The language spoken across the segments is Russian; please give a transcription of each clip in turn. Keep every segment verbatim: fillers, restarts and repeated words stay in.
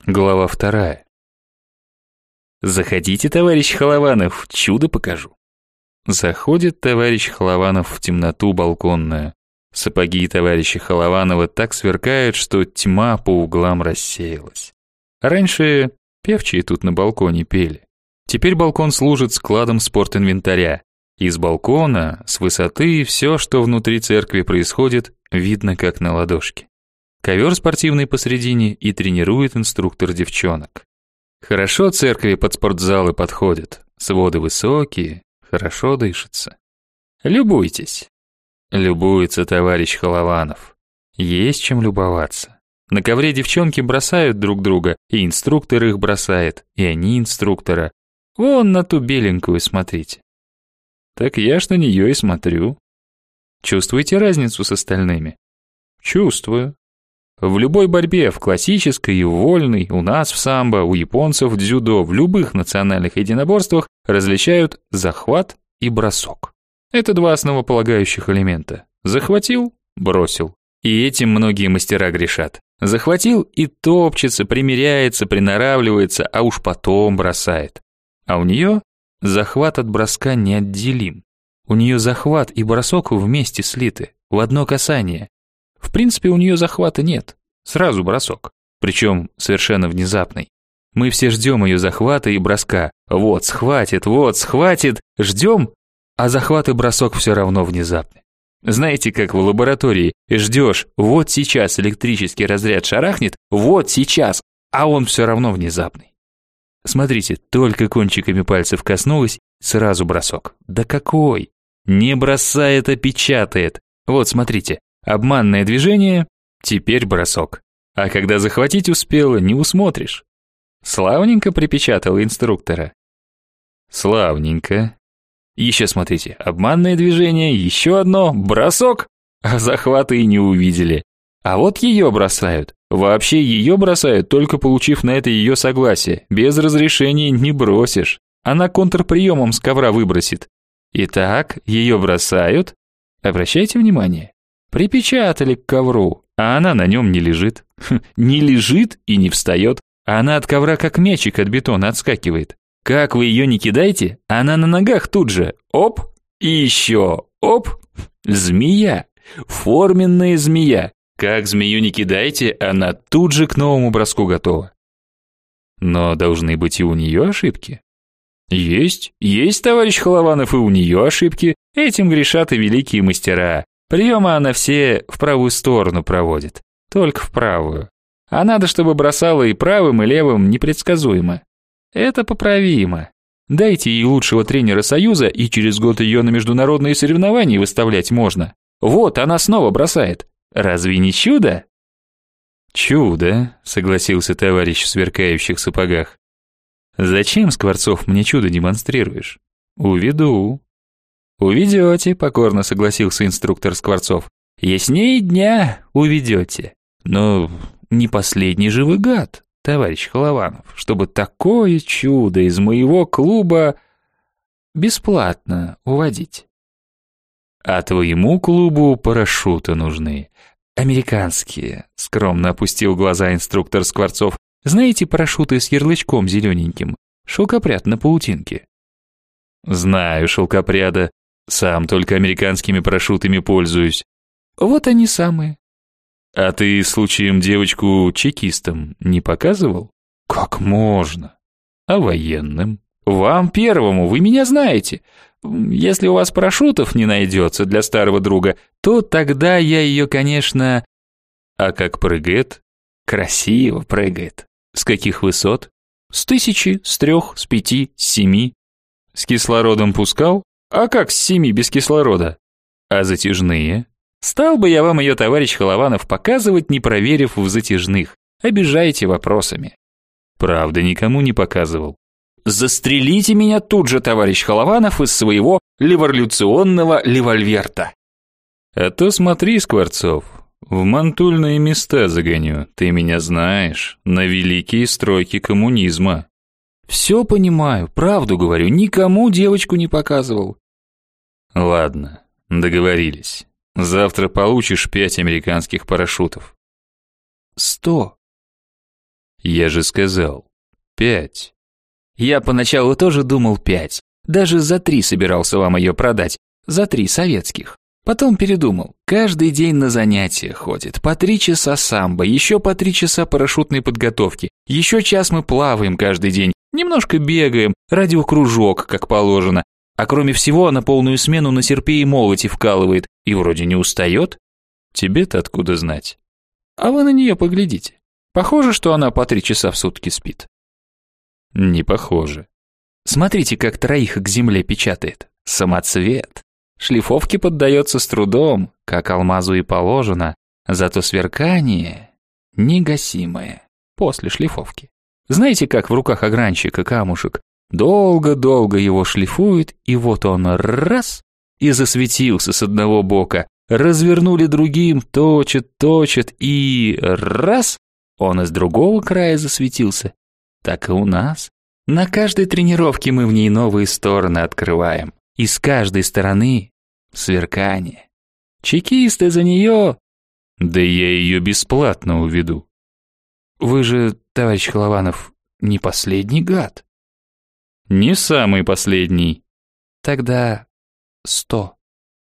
Глава вторая. «Заходите, товарищ Холованов, чудо покажу». Заходит товарищ Холованов в темноту балконную. Сапоги товарища Холованова так сверкают, что тьма по углам рассеялась. Раньше певчие тут на балконе пели. Теперь балкон служит складом спортинвентаря. Из балкона, с высоты, все, что внутри церкви происходит, видно как на ладошке. Ковер спортивный посредине и тренирует инструктор девчонок. Хорошо церкви под спортзалы подходят, своды высокие, хорошо дышится. Любуйтесь. Любуется товарищ Холованов. Есть чем любоваться. На ковре девчонки бросают друг друга, и инструктор их бросает, и они инструктора. Вон на ту беленькую смотрите. Так я ж на нее и смотрю. Чувствуете разницу с остальными? Чувствую. В любой борьбе, в классической и в вольной, у нас в самбо, у японцев в дзюдо, в любых национальных единоборствах различают захват и бросок. Это два основополагающих элемента. Захватил – бросил. И этим многие мастера грешат. Захватил и топчется, примиряется, приноравливается, а уж потом бросает. А у нее захват от броска неотделим. У нее захват и бросок вместе слиты, в одно касание. В принципе, у нее захвата нет, сразу бросок, причем совершенно внезапный. Мы все ждем ее захвата и броска. Вот схватит, вот схватит, ждем, а захват и бросок все равно внезапны. Знаете, как в лаборатории ждешь, вот сейчас электрический разряд шарахнет, вот сейчас, а он все равно внезапный. Смотрите, только кончиками пальцев коснулась, сразу бросок. Да какой? Не бросает, а печатает. Вот смотрите. Обманное движение, теперь бросок. А когда захватить успела, не усмотришь. Славненько припечатал инструктора. Славненько. Еще смотрите, обманное движение, еще одно, бросок. А захвата и не увидели. А вот ее бросают. Вообще ее бросают, только получив на это ее согласие. Без разрешения не бросишь. Она контрприемом с ковра выбросит. Итак, ее бросают. Обращайте внимание. Припечатали к ковру, а она на нем не лежит. Не лежит и не встает, а она от ковра как мячик от бетона отскакивает. Как вы ее не кидайте, она на ногах тут же. Оп, и еще, оп. Змея, форменная змея. Как змею не кидайте, она тут же к новому броску готова. Но должны быть и у нее ошибки. Есть, есть, товарищ Холованов, и у нее ошибки. Этим грешат и великие мастера. Приемы она все в правую сторону проводит, только в правую. А надо, чтобы бросала и правым, и левым непредсказуемо. Это поправимо. Дайте ей лучшего тренера Союза, и через год ее на международные соревнования выставлять можно. Вот, она снова бросает. Разве не чудо? Чудо, согласился товарищ в сверкающих сапогах. Зачем, Скворцов, мне чудо демонстрируешь? Уведу. «Уведете», — покорно согласился инструктор Скворцов. «Яснее дня уведете. Но не последний же вы гад, товарищ Холованов, чтобы такое чудо из моего клуба бесплатно уводить». «А твоему клубу парашюты нужны. Американские», — скромно опустил глаза инструктор Скворцов. «Знаете парашюты с ярлычком зелененьким? Шелкопряд на паутинке». «Знаю шелкопряда. Сам только американскими парашютами пользуюсь». «Вот они самые». «А ты случаем девочку чекистам не показывал?» «Как можно?» «А военным?» «Вам первому, вы меня знаете. Если у вас парашютов не найдется для старого друга, то тогда я ее, конечно...» «А как прыгает?» «Красиво прыгает». «С каких высот?» «С тысячи, с трех, с пяти, с семи». «С кислородом пускал?» «А как с семи без кислорода?» «А затяжные?» «Стал бы я вам ее, товарищ Холованов, показывать, не проверив в затяжных. Обижаете вопросами». «Правда, никому не показывал». «Застрелите меня тут же, товарищ Холованов, из своего революционного револьверта». «А то смотри, Скворцов, в мантульные места загоню, ты меня знаешь, на великие стройки коммунизма». «Все понимаю, правду говорю, никому девочку не показывал». «Ладно, договорились. Завтра получишь пять американских парашютов». «Сто». Я же сказал, пять. Я поначалу тоже думал пять. Даже за три собирался вам ее продать. За три советских. Потом передумал. Каждый день на занятия ходит. По три часа самбо, еще по три часа парашютной подготовки. Еще час мы плаваем каждый день. Немножко бегаем, радиокружок, как положено. А кроме всего, она полную смену на серпе и молоте вкалывает. И вроде не устает. Тебе-то откуда знать? А вы на нее поглядите. Похоже, что она по три часа в сутки спит. Не похоже. Смотрите, как троих к земле печатает. Самоцвет. Шлифовке поддается с трудом, как алмазу и положено. Зато сверкание негасимое после шлифовки. Знаете, как в руках огранщика камушек? Долго-долго его шлифует, и вот он раз и засветился с одного бока. Развернули другим, точит, точит, и раз он из другого края засветился. Так и у нас. На каждой тренировке мы в ней новые стороны открываем. И с каждой стороны сверкание. Чекисты за нее... Да я ее бесплатно уведу. Вы же, товарищ Холованов, не последний гад. Не самый последний. Тогда сто.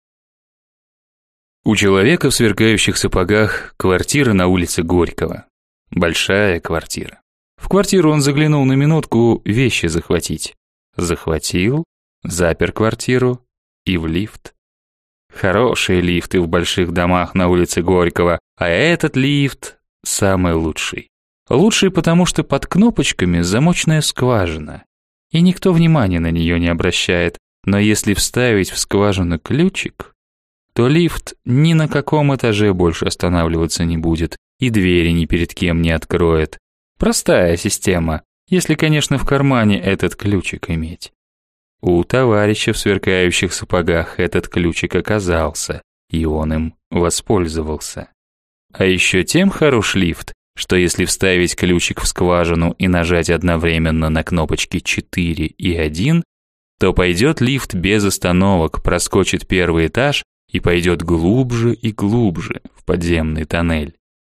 У человека в сверкающих сапогах квартира на улице Горького. Большая квартира. В квартиру он заглянул на минутку вещи захватить. Захватил, запер квартиру и в лифт. Хорошие лифты в больших домах на улице Горького, а этот лифт самый лучший. Лучший, потому что под кнопочками замочная скважина, и никто внимания на нее не обращает. Но если вставить в скважину ключик, то лифт ни на каком этаже больше останавливаться не будет и двери ни перед кем не откроет. Простая система, если, конечно, в кармане этот ключик иметь. У товарища в сверкающих сапогах этот ключик оказался, и он им воспользовался. А еще тем хорош лифт, что если вставить ключик в скважину и нажать одновременно на кнопочки четыре и один, то пойдет лифт без остановок, проскочит первый этаж и пойдет глубже и глубже в подземный тоннель.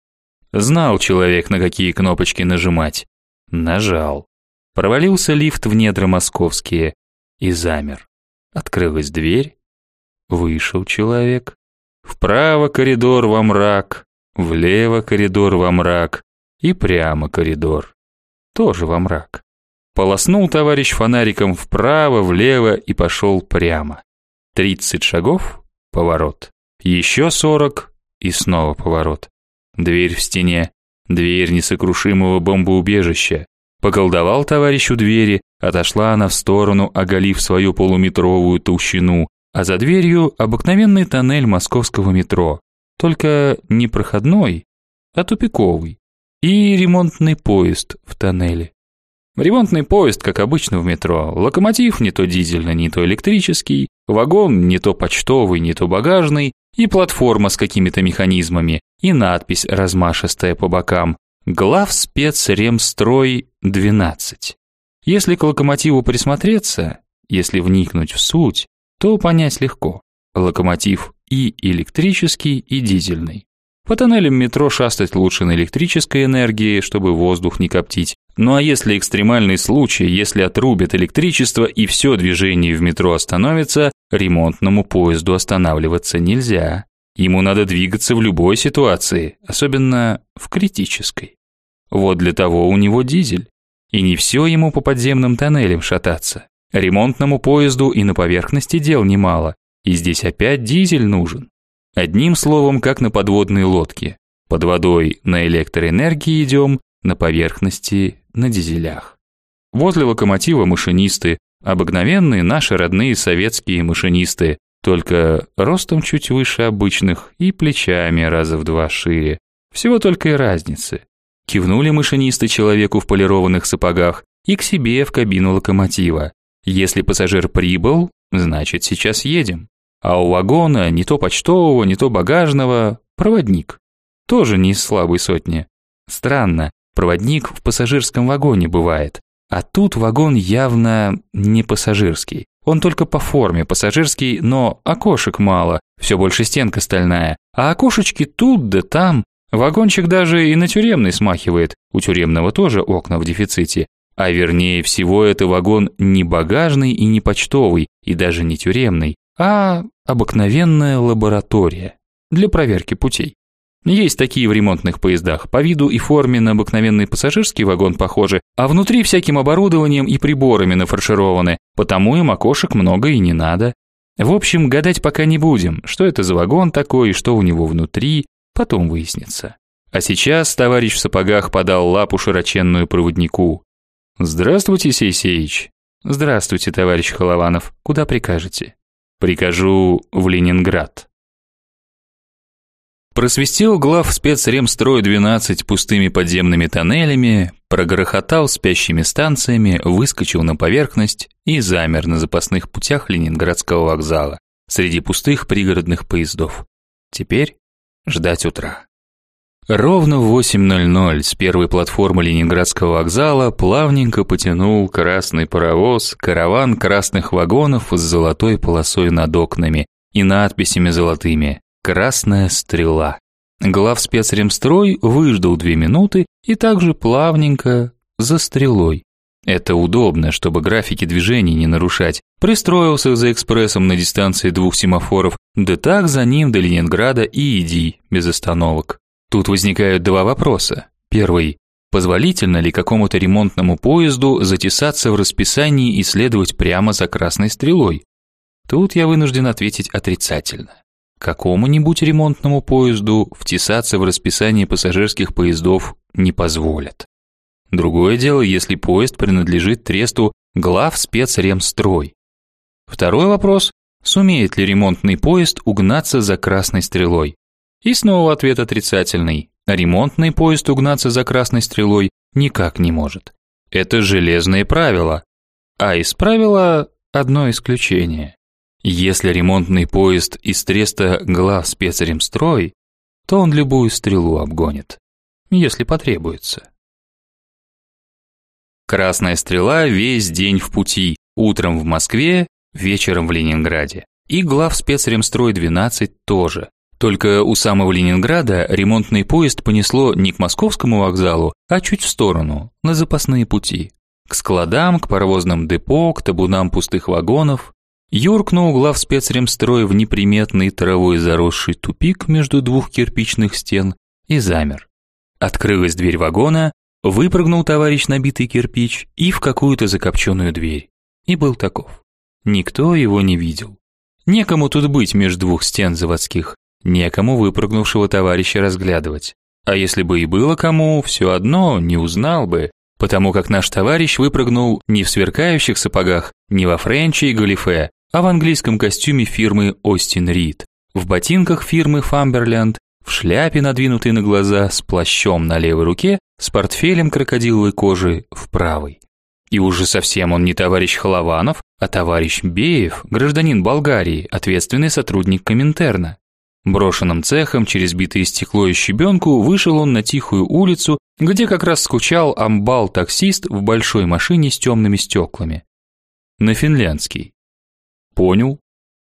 Знал человек, на какие кнопочки нажимать. Нажал. Провалился лифт в недра московские и замер. Открылась дверь. Вышел человек. Вправо коридор во мрак, влево коридор во мрак и прямо коридор. Тоже во мрак. Полоснул товарищ фонариком вправо, влево и пошел прямо. Тридцать шагов — поворот. Еще сорок и снова поворот. Дверь в стене, дверь несокрушимого бомбоубежища. Поколдовал товарищ у двери, отошла она в сторону, оголив свою полуметровую толщину, а за дверью обыкновенный тоннель московского метро, только не проходной, а тупиковый, и ремонтный поезд в тоннеле. Ремонтный поезд, как обычно в метро, локомотив не то дизельный, не то электрический, вагон не то почтовый, не то багажный, и платформа с какими-то механизмами, и надпись размашистая по бокам «Главспецремстрой двенадцать». Если к локомотиву присмотреться, если вникнуть в суть, то понять легко. Локомотив и электрический, и дизельный. По тоннелям метро шастать лучше на электрической энергии, чтобы воздух не коптить. Ну а если экстремальный случай, если отрубят электричество и все движение в метро остановится, ремонтному поезду останавливаться нельзя. Ему надо двигаться в любой ситуации, особенно в критической. Вот для того у него дизель. И не все ему по подземным тоннелям шататься. Ремонтному поезду и на поверхности дел немало. И здесь опять дизель нужен. Одним словом, как на подводной лодке. Под водой на электроэнергии идем, на поверхности на дизелях. Возле локомотива машинисты, обыкновенные наши родные советские машинисты, только ростом чуть выше обычных и плечами раза в два шире. Всего только и разницы. Кивнули машинисты человеку в полированных сапогах и к себе в кабину локомотива. Если пассажир прибыл, значит сейчас едем. А у вагона не то почтового, не то багажного проводник. Тоже не из слабой сотни. Странно, проводник в пассажирском вагоне бывает. А тут вагон явно не пассажирский. Он только по форме пассажирский, но окошек мало, все больше стенка стальная. А окошечки тут да там, Вагончик даже и на тюремный смахивает, у тюремного тоже окна в дефиците. А вернее всего, это вагон не багажный и не почтовый, и даже не тюремный, а обыкновенная лаборатория для проверки путей. Есть такие в ремонтных поездах, по виду и форме на обыкновенный пассажирский вагон похожи, а внутри всяким оборудованием и приборами нафаршированы, потому им окошек много и не надо. В общем, гадать пока не будем, что это за вагон такой и что у него внутри, потом выяснится. А сейчас товарищ в сапогах подал лапу широченную проводнику. «Здравствуйте, Сейсеич». «Здравствуйте, товарищ Холованов. Куда прикажете?» «Прикажу в Ленинград». Просвистел глав спецремстрой двенадцать пустыми подземными тоннелями, прогрохотал спящими станциями, выскочил на поверхность и замер на запасных путях Ленинградского вокзала, среди пустых пригородных поездов. Теперь ждать утра. Ровно в восемь ноль ноль с первой платформы Ленинградского вокзала плавненько потянул красный паровоз, караван красных вагонов с золотой полосой над окнами и надписями золотыми «Красная стрела». Главспецремстрой выждал две минуты и также плавненько за стрелой. Это удобно, чтобы графики движений не нарушать. Пристроился за экспрессом на дистанции двух семафоров, да так за ним до Ленинграда и иди, без остановок. Тут возникают два вопроса. Первый. Позволительно ли какому-то ремонтному поезду затесаться в расписании и следовать прямо за красной стрелой? Тут я вынужден ответить отрицательно. Какому-нибудь ремонтному поезду втесаться в расписание пассажирских поездов не позволят. Другое дело, если поезд принадлежит тресту Главспецремстрой. Второй вопрос. Сумеет ли ремонтный поезд угнаться за красной стрелой? И снова ответ отрицательный. Ремонтный поезд угнаться за красной стрелой никак не может. Это железные правила. А из правила одно исключение. Если ремонтный поезд из треста Главспецремстрой, то он любую стрелу обгонит, если потребуется. Красная стрела весь день в пути, утром в Москве, вечером в Ленинграде. И Главспецремстрой двенадцать тоже. Только у самого Ленинграда ремонтный поезд понесло не к московскому вокзалу, а чуть в сторону, на запасные пути. К складам, к паровозным депо, к табунам пустых вагонов. Юркнул Главспецремстрой в неприметный травой заросший тупик между двух кирпичных стен и замер. Открылась дверь вагона, выпрыгнул товарищ набитый кирпич и в какую-то закопченную дверь. И был таков. Никто его не видел. Некому тут быть между двух стен заводских. Некому выпрыгнувшего товарища разглядывать. А если бы и было кому, все одно не узнал бы, потому как наш товарищ выпрыгнул не в сверкающих сапогах, не во френче и галифе, а в английском костюме фирмы Остин Рид, в ботинках фирмы Фамберленд, в шляпе, надвинутой на глаза, с плащом на левой руке, с портфелем крокодиловой кожи в правой. И уже совсем он не товарищ Холованов, а товарищ Беев, гражданин Болгарии, ответственный сотрудник Коминтерна. Брошенным цехом через битое стекло и щебенку вышел он на тихую улицу, где как раз скучал амбал-таксист в большой машине с темными стеклами. На финляндский. Понял.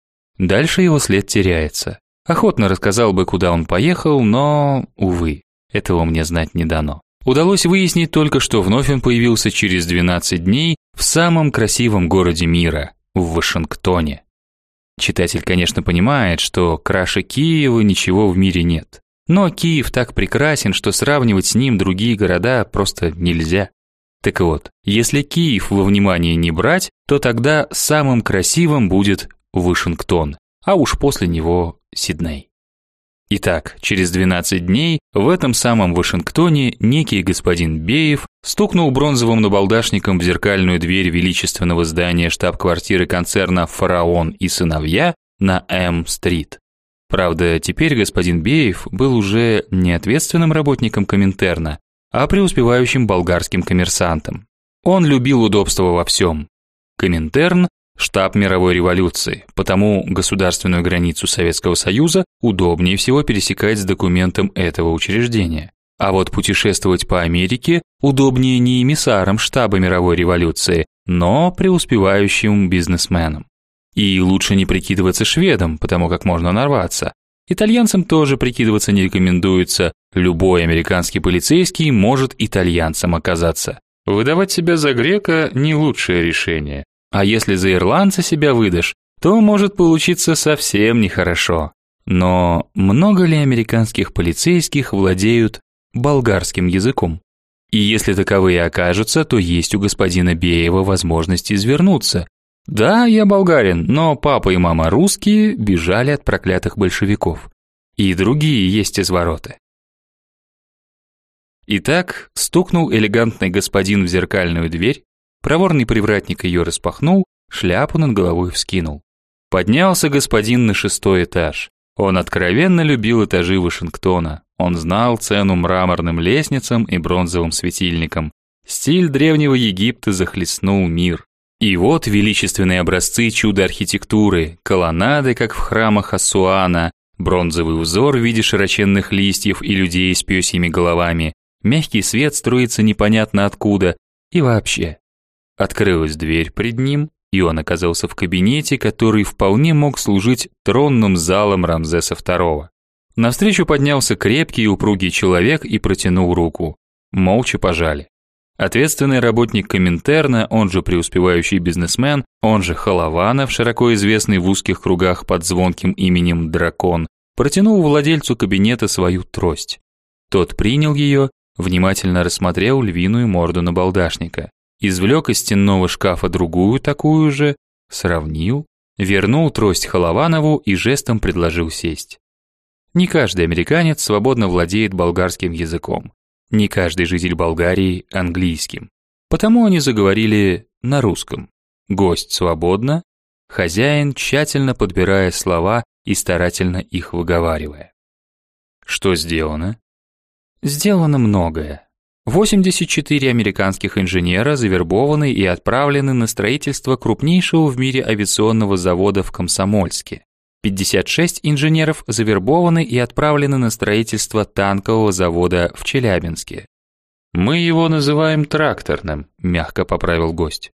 Дальше его след теряется. Охотно рассказал бы, куда он поехал, но, увы, этого мне знать не дано. Удалось выяснить только, что вновь он появился через двенадцать дней в самом красивом городе мира, в Вашингтоне. Читатель, конечно, понимает, что краше Киева ничего в мире нет. Но Киев так прекрасен, что сравнивать с ним другие города просто нельзя. Так вот, если Киев во внимание не брать, то тогда самым красивым будет Вашингтон, а уж после него Сидней. Итак, через двенадцать дней в этом самом Вашингтоне некий господин Беев стукнул бронзовым набалдашником в зеркальную дверь величественного здания штаб-квартиры концерна «Фараон и сыновья» на М-стрит. Правда, теперь господин Беев был уже не ответственным работником Коминтерна, а преуспевающим болгарским коммерсантом. Он любил удобство во всем. Коминтерн – штаб мировой революции, потому государственную границу Советского Союза удобнее всего пересекать с документом этого учреждения. А вот путешествовать по Америке удобнее не эмиссарам штаба мировой революции, но преуспевающим бизнесменам. И лучше не прикидываться шведом, потому как можно нарваться. Итальянцам тоже прикидываться не рекомендуется, Любой американский полицейский может итальянцем оказаться. Выдавать себя за грека – не лучшее решение. А если за ирландца себя выдашь, то может получиться совсем нехорошо. Но много ли американских полицейских владеют болгарским языком? И если таковые окажутся, то есть у господина Беева возможность извернуться. Да, я болгарин, но папа и мама русские, бежали от проклятых большевиков. И другие есть извороты. Итак, стукнул элегантный господин в зеркальную дверь, проворный привратник ее распахнул, шляпу над головой вскинул. Поднялся господин на шестой этаж. Он откровенно любил этажи Вашингтона. Он знал цену мраморным лестницам и бронзовым светильникам. Стиль древнего Египта захлестнул мир. И вот величественные образцы чудо-архитектуры, колоннады, как в храмах Ассуана, бронзовый узор в виде широченных листьев и людей с пёсьими головами, мягкий свет струится непонятно откуда, и вообще. Открылась дверь пред ним, и он оказался в кабинете, который вполне мог служить тронным залом Рамзеса второго. Навстречу поднялся крепкий и упругий человек и протянул руку. Молча пожали. Ответственный работник Коминтерна, он же преуспевающий бизнесмен, он же Холованов, широко известный в узких кругах под звонким именем Дракон, протянул владельцу кабинета свою трость. Тот принял ее, внимательно рассмотрел львиную морду набалдашника, извлек из стенного шкафа другую такую же, сравнил, вернул трость Холованову и жестом предложил сесть. Не каждый американец свободно владеет болгарским языком. Не каждый житель Болгарии – английским. Потому они заговорили на русском. Гость свободно, хозяин тщательно подбирая слова и старательно их выговаривая. Что сделано? Сделано многое. восемьдесят четыре американских инженера завербованы и отправлены на строительство крупнейшего в мире авиационного завода в Комсомольске. пятьдесят шесть инженеров завербованы и отправлены на строительство танкового завода в Челябинске. Мы его называем тракторным, мягко поправил гость.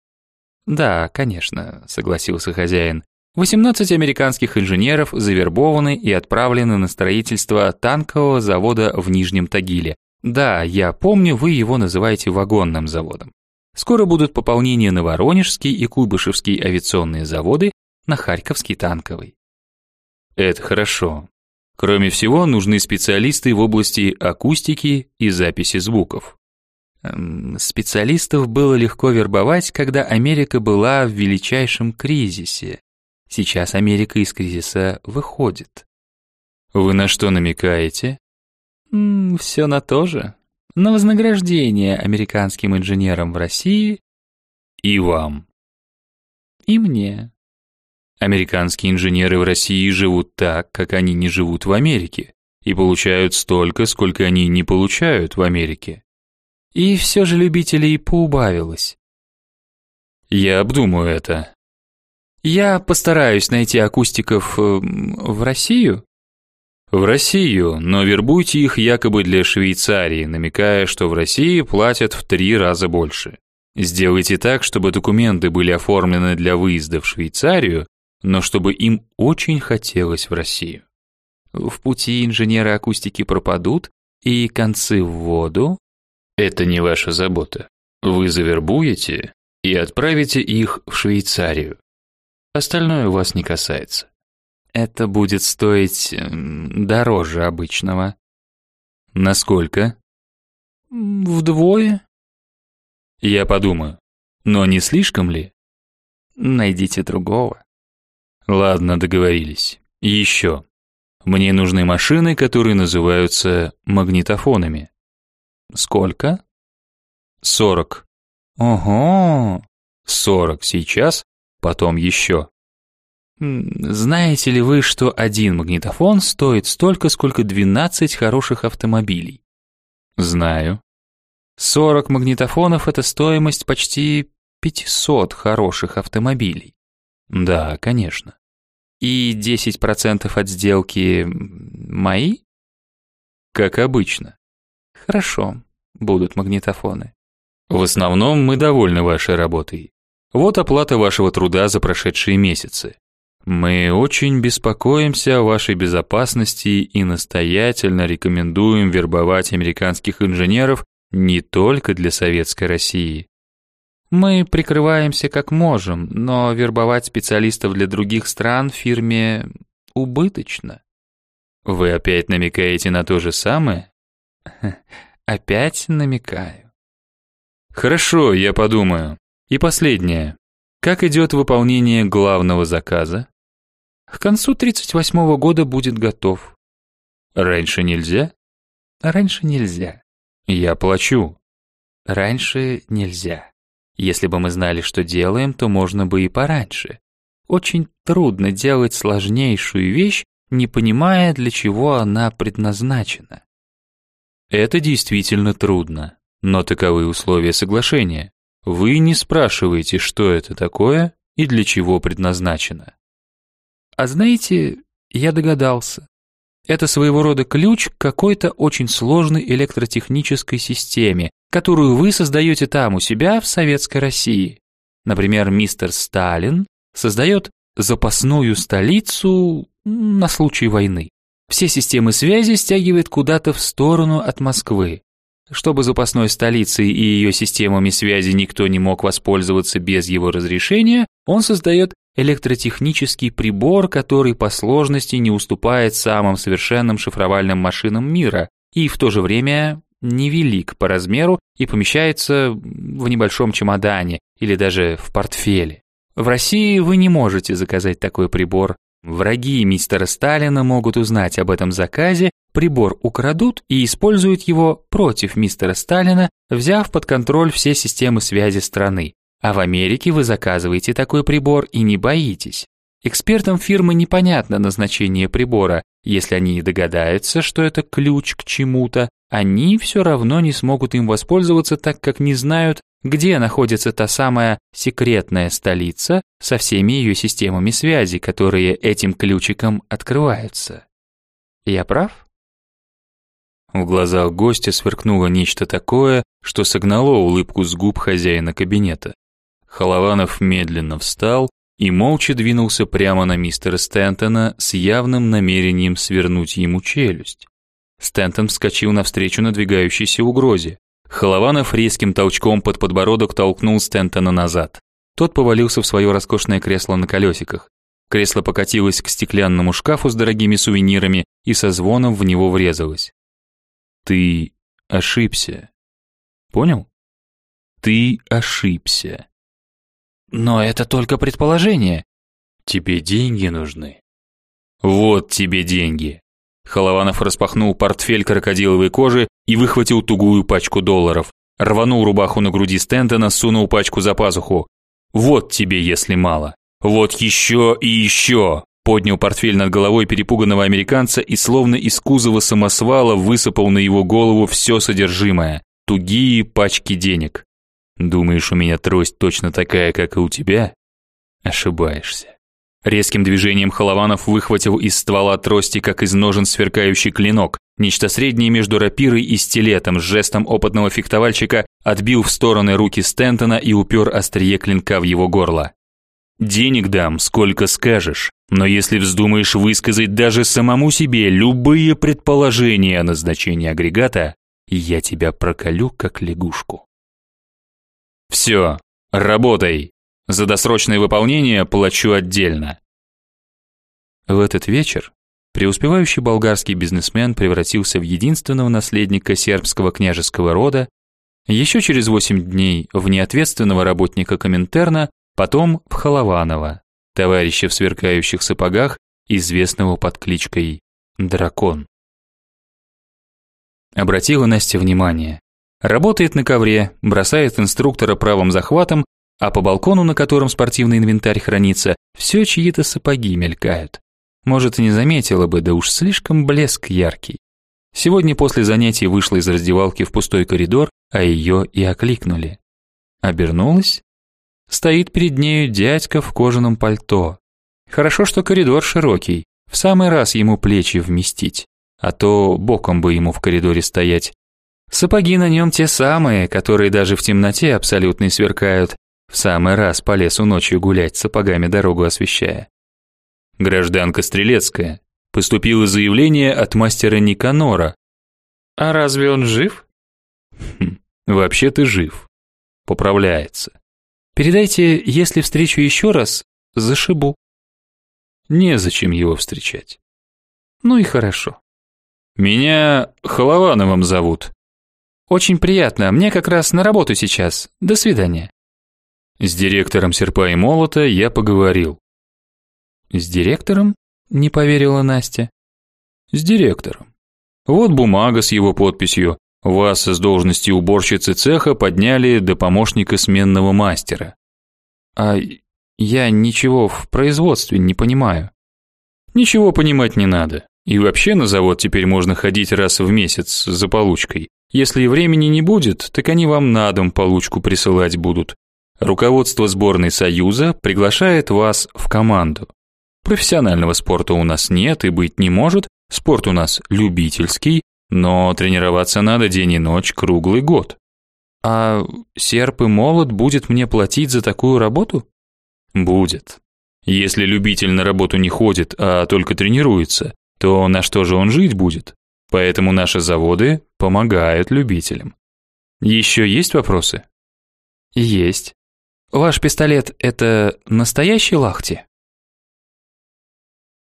Да, конечно, согласился хозяин. восемнадцать американских инженеров завербованы и отправлены на строительство танкового завода в Нижнем Тагиле. Да, я помню, вы его называете вагонным заводом. Скоро будут пополнения на Воронежский и Куйбышевский авиационные заводы, на Харьковский танковый. Это хорошо. Кроме всего, нужны специалисты в области акустики и записи звуков. Специалистов было легко вербовать, когда Америка была в величайшем кризисе. Сейчас Америка из кризиса выходит. Вы на что намекаете? М, все на то же. На вознаграждение американским инженерам в России и вам. И мне. Американские инженеры в России живут так, как они не живут в Америке, и получают столько, сколько они не получают в Америке. И все же любителей поубавилось. Я обдумаю это. Я постараюсь найти акустиков э, в Россию. В Россию, но вербуйте их якобы для Швейцарии, намекая, что в России платят в три раза больше. Сделайте так, чтобы документы были оформлены для выезда в Швейцарию, но чтобы им очень хотелось в Россию. В пути инженеры акустики пропадут, и концы в воду. Это не ваша забота. Вы завербуете и отправите их в Швейцарию. Остальное вас не касается. Это будет стоить дороже обычного. Насколько? Вдвое. Я подумаю. Но не слишком ли? Найдите другого. Ладно, договорились. И еще. Мне нужны машины, которые называются магнитофонами. Сколько? Сорок. Ого! Сорок сейчас, потом еще. Знаете ли вы, что один магнитофон стоит столько, сколько двенадцать хороших автомобилей? Знаю. Сорок магнитофонов – это стоимость почти пятьсот хороших автомобилей. Да, конечно. И десять процентов от сделки мои? Как обычно. Хорошо, будут магнитофоны. В основном мы довольны вашей работой. Вот оплата вашего труда за прошедшие месяцы. Мы очень беспокоимся о вашей безопасности и настоятельно рекомендуем вербовать американских инженеров не только для Советской России. Мы прикрываемся как можем, но вербовать специалистов для других стран в фирме убыточно. Вы опять намекаете на то же самое? Опять намекаю. Хорошо, я подумаю. И последнее. Как идет выполнение главного заказа? К концу тридцать восьмого года будет готов. Раньше нельзя? Раньше нельзя. Я плачу. Раньше нельзя. Если бы мы знали, что делаем, то можно бы и пораньше. Очень трудно делать сложнейшую вещь, не понимая, для чего она предназначена. Это действительно трудно, но таковы условия соглашения. Вы не спрашиваете, что это такое и для чего предназначено. А знаете, я догадался. Это своего рода ключ к какой-то очень сложной электротехнической системе, которую вы создаете там у себя в Советской России. Например, мистер Сталин создает запасную столицу на случай войны. Все системы связи стягивает куда-то в сторону от Москвы. Чтобы запасной столицей и ее системами связи никто не мог воспользоваться без его разрешения, он создает электротехнический прибор, который по сложности не уступает самым совершенным шифровальным машинам мира и в то же время невелик по размеру и помещается в небольшом чемодане или даже в портфеле. В России вы не можете заказать такой прибор. Враги мистера Сталина могут узнать об этом заказе, прибор украдут и используют его против мистера Сталина, взяв под контроль все системы связи страны. А в Америке вы заказываете такой прибор и не боитесь. Экспертам фирмы непонятно назначение прибора. Если они не догадаются, что это ключ к чему-то, они все равно не смогут им воспользоваться, так как не знают, где находится та самая секретная столица со всеми ее системами связи, которые этим ключиком открываются. Я прав? В глазах гостя сверкнуло нечто такое, что согнало улыбку с губ хозяина кабинета. Холованов медленно встал и молча двинулся прямо на мистера Стентона с явным намерением свернуть ему челюсть. Стентон вскочил навстречу надвигающейся угрозе. Холованов резким толчком под подбородок толкнул Стентона назад. Тот повалился в свое роскошное кресло на колесиках. Кресло покатилось к стеклянному шкафу с дорогими сувенирами и со звоном в него врезалось. Ты ошибся. Понял? Ты ошибся. Но это только предположение. Тебе деньги нужны. Вот тебе деньги. Холованов распахнул портфель крокодиловой кожи и выхватил тугую пачку долларов. Рванул рубаху на груди Стентона, сунул пачку за пазуху. Вот тебе, если мало. Вот еще и еще. Поднял портфель над головой перепуганного американца и словно из кузова самосвала высыпал на его голову все содержимое. Тугие пачки денег. Думаешь, у меня трость точно такая, как и у тебя? Ошибаешься. Резким движением Холованов выхватил из ствола трости, как из ножен, сверкающий клинок. Нечто среднее между рапирой и стилетом, с жестом опытного фехтовальщика отбил в стороны руки Стентона и упер острие клинка в его горло. «Денег дам, сколько скажешь, но если вздумаешь высказать даже самому себе любые предположения о назначении агрегата, я тебя проколю, как лягушку». «Все, работай. За досрочное выполнение плачу отдельно». В этот вечер преуспевающий болгарский бизнесмен превратился в единственного наследника сербского княжеского рода, еще через восемь дней в неответственного работника Коминтерна, потом в Холованова, товарища в сверкающих сапогах, известного под кличкой Дракон. Обратила Настя внимание. Работает на ковре, бросает инструктора правым захватом, а по балкону, на котором спортивный инвентарь хранится, все чьи-то сапоги мелькают. Может, и не заметила бы, да уж слишком блеск яркий. Сегодня после занятий вышла из раздевалки в пустой коридор, а ее и окликнули. Обернулась. Стоит перед нею дядька в кожаном пальто. Хорошо, что коридор широкий, в самый раз ему плечи вместить, а то боком бы ему в коридоре стоять. Сапоги на нем те самые, которые даже в темноте абсолютно сверкают. В самый раз по лесу ночью гулять, сапогами дорогу освещая. гражданка Стрелецкая. Поступило заявление от мастера Никанора. А разве он жив? Хм, вообще-то жив. Поправляется. Передайте, если встречу еще раз, зашибу. Незачем его встречать. Ну и хорошо. Меня Холовановым зовут. Очень приятно, мне как раз на работу сейчас. До свидания. С директором «Серпа и молота» я поговорил. С директором? Не поверила Настя. С директором. Вот бумага с его подписью. Вас с должности уборщицы цеха подняли до помощника сменного мастера. А я ничего в производстве не понимаю. Ничего понимать не надо. И вообще на завод теперь можно ходить раз в месяц за получкой. Если времени не будет, так они вам на дом получку присылать будут. Руководство сборной Союза приглашает вас в команду. Профессионального спорта у нас нет и быть не может. Спорт у нас любительский, но тренироваться надо день и ночь круглый год. А «Серп и молот» будет мне платить за такую работу? Будет. Если любитель на работу не ходит, а только тренируется, то на что же он жить будет? Поэтому наши заводы помогают любителям. Еще есть вопросы? Есть. Ваш пистолет – это настоящий Лахти?